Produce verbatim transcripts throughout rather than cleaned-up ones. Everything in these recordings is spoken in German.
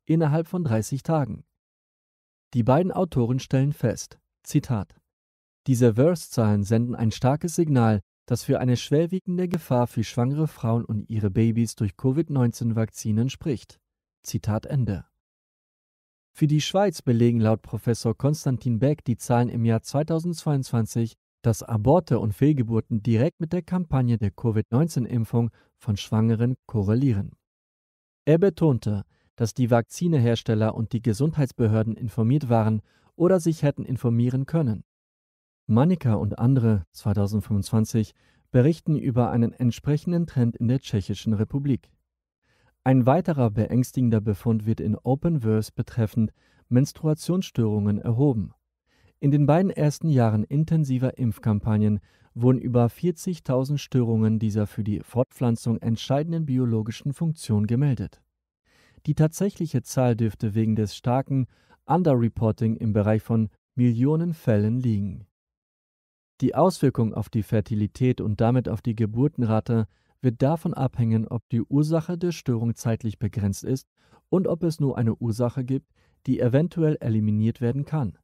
innerhalb von dreißig Tagen. Die beiden Autoren stellen fest, Zitat, diese Verse-Zahlen senden ein starkes Signal, das für eine schwerwiegende Gefahr für schwangere Frauen und ihre Babys durch Covid neunzehn Vakzinen spricht. Zitat Ende. Für die Schweiz belegen laut Professor Konstantin Beck die Zahlen im Jahr zweitausendzweiundzwanzig, dass Aborte und Fehlgeburten direkt mit der Kampagne der Covid neunzehn Impfung von Schwangeren korrelieren. Er betonte, dass die Vakzinehersteller und die Gesundheitsbehörden informiert waren oder sich hätten informieren können. Manica und andere zweitausendfünfundzwanzig berichten über einen entsprechenden Trend in der Tschechischen Republik. Ein weiterer beängstigender Befund wird in Openverse betreffend Menstruationsstörungen erhoben. In den beiden ersten Jahren intensiver Impfkampagnen wurden über vierzigtausend Störungen dieser für die Fortpflanzung entscheidenden biologischen Funktion gemeldet. Die tatsächliche Zahl dürfte wegen des starken Underreporting im Bereich von Millionen Fällen liegen. Die Auswirkung auf die Fertilität und damit auf die Geburtenrate wird davon abhängen, ob die Ursache der Störung zeitlich begrenzt ist und ob es nur eine Ursache gibt, die eventuell eliminiert werden kann.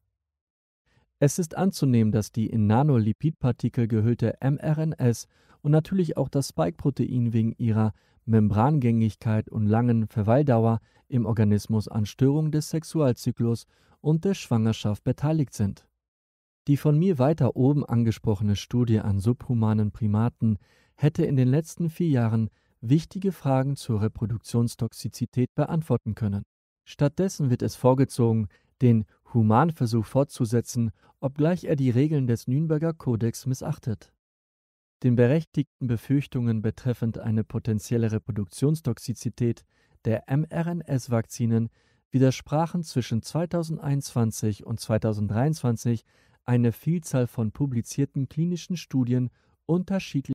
Es ist anzunehmen, dass die in Nanolipidpartikel gehüllte mRNS und natürlich auch das Spike-Protein wegen ihrer Membrangängigkeit und langen Verweildauer im Organismus an Störungen des Sexualzyklus und der Schwangerschaft beteiligt sind. Die von mir weiter oben angesprochene Studie an subhumanen Primaten hätte in den letzten vier Jahren wichtige Fragen zur Reproduktionstoxizität beantworten können. Stattdessen wird es vorgezogen, den Humanversuch fortzusetzen, obgleich er die Regeln des Nürnberger Kodex missachtet. Den berechtigten Befürchtungen betreffend eine potenzielle Reproduktionstoxizität der mRNS-Vakzinen widersprachen zwischen zweitausendeinundzwanzig und zweitausenddreiundzwanzig eine Vielzahl von publizierten klinischen Studien unterschiedlicher